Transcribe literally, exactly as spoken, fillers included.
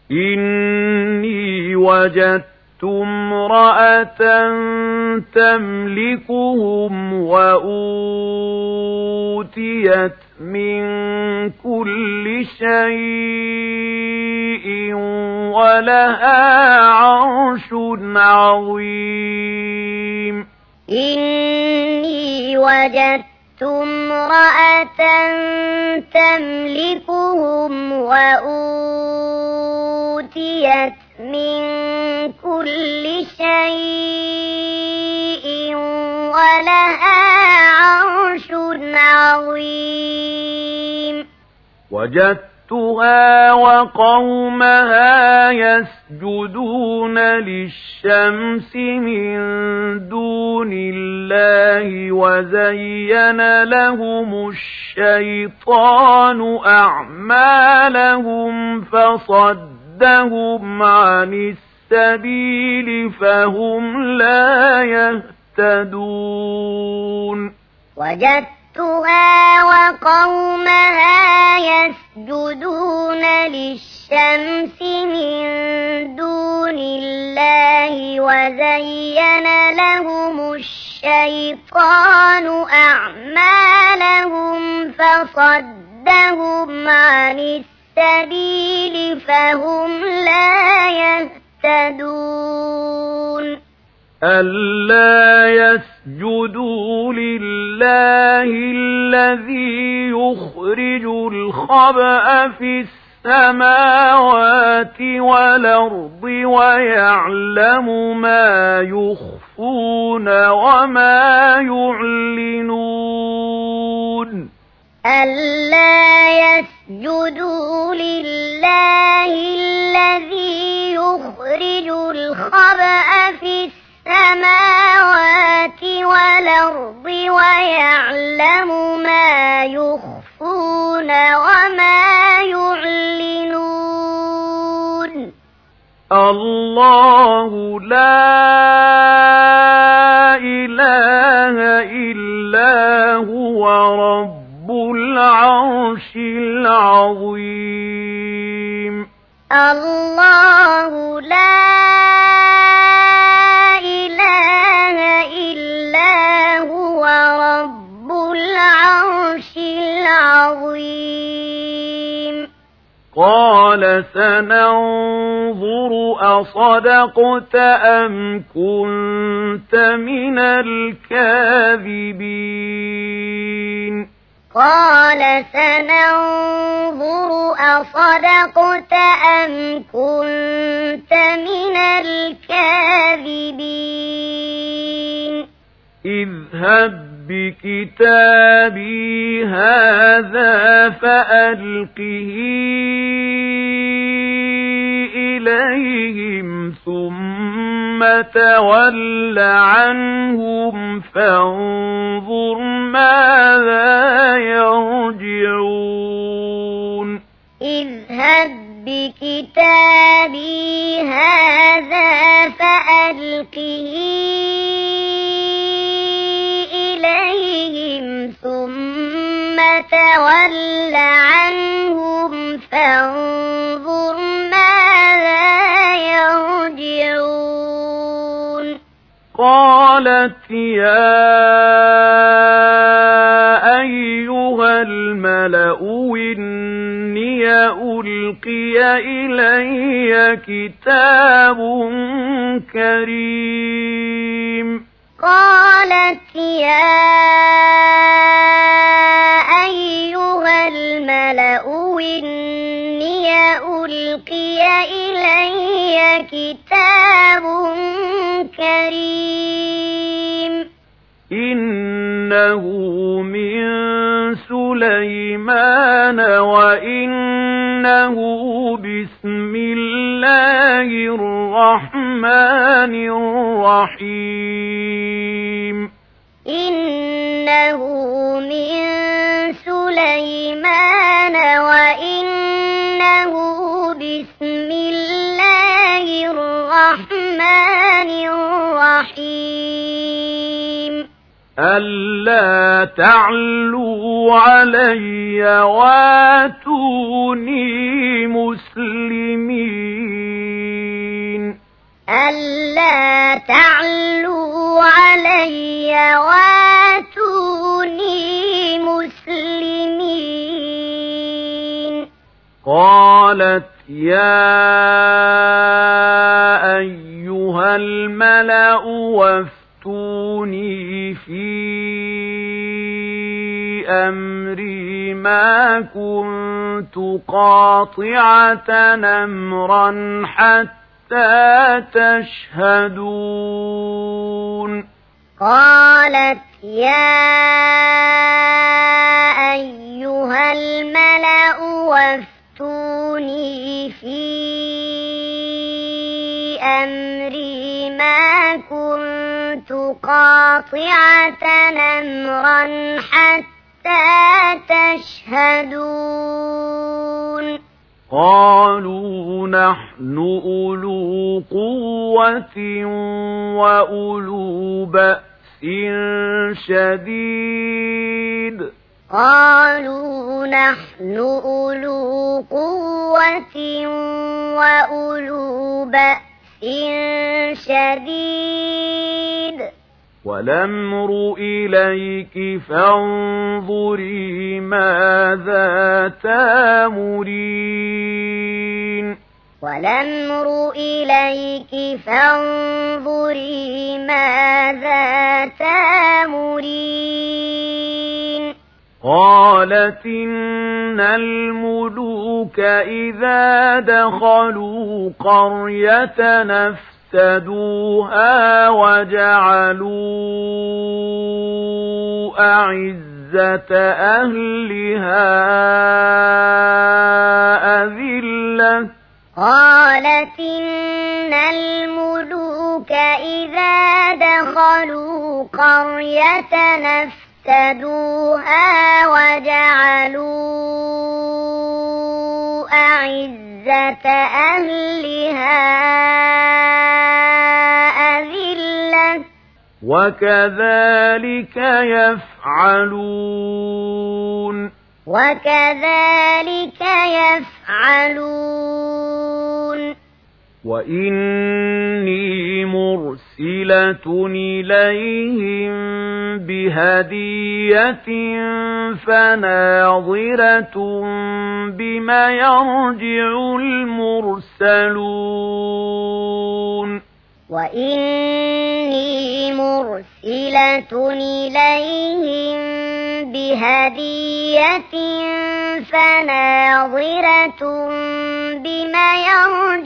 إني وجدت امرأة تملكهم وأوتيت من كل شيء ولها عرش عظيم. إني وجدت امرأة تملكهم وأوتيت من كل شيء ولها عرش عظيم. وجدتها وقومها يسجدون للشمس من دون الله وزين لهم الشيطان أعمالهم فصدهم عن السبيل فهم لا يهتدون. وجدتها وقومها يسجدون للشمس من دون الله وزين لهم الشيطان أعمالهم فصدهم عن السبيل فهم لا يهتدون. ألا يسجدوا لله الذي يخرج الخبأ في السماوات والأرض ويعلم ما يخفون وما يعلنون. ألا يسجدوا لله الذي يخرج الخبأ في السماوات والأرض ويعلم ما يخفون وما يعلنون. الله لا إله إلا هو رب العرش العظيم. الله لا إله إلا هو رب العرش العظيم. قال سننظر أصدقت أم كنت من الكاذبين. قال سننظر أصدقت أم كنت من الكاذبين. اذهب بكتابي هذا فألقه إليهم ثم تول عنهم فانظر ماذا يرجعون. اذهب بكتابي هذا فألقه إليهم ثم تول عنهم فانظر ماذا يرجعون. قالت يا أيها الملأ إني ألقي إلي كتاب كريم. قالت يا أيها الملأ إني ألقي إلي كتاب كريم. إنه من سليمان وإنه بسم الله الرحمن الرحيم. إنه من سليمان وإنه بسم الله الرحمن الرحيم. ألا تعلوا علي واتوني مسلمين. ألا تعلوا علي واتوني مسلمين قالت يا أيها الملأ وافتوني في أمري ما كنت قاطعة أمرا حتى تشهدون قالت يا أيها الملأ وافتوني في أمري ما كنت قاطعة أمرا حتى تشهدون قالوا نحن أولو قوة وأولو بأس شديد قالوا نحن أولو قوة وأولو بأس شديد والأمر إليك فانظري ماذا تأمرين والأمر إليك فانظري ماذا تأمرين قالت إن الملوك إذا دخلوا قرية نفسدوها وجعلوا أعزة أهلها أذلة قالت إن الملوك إذا دخلوا قرية نفسدوها وجعلوا أعزة أهلها أذلة وكذلك يفعلون وكذلك يفعلون وإني مرسلة إليهم بهدية فناظرة بما يرجع المرسلون وإني مرسلة إليهم بهدية فناظرة بما يرجع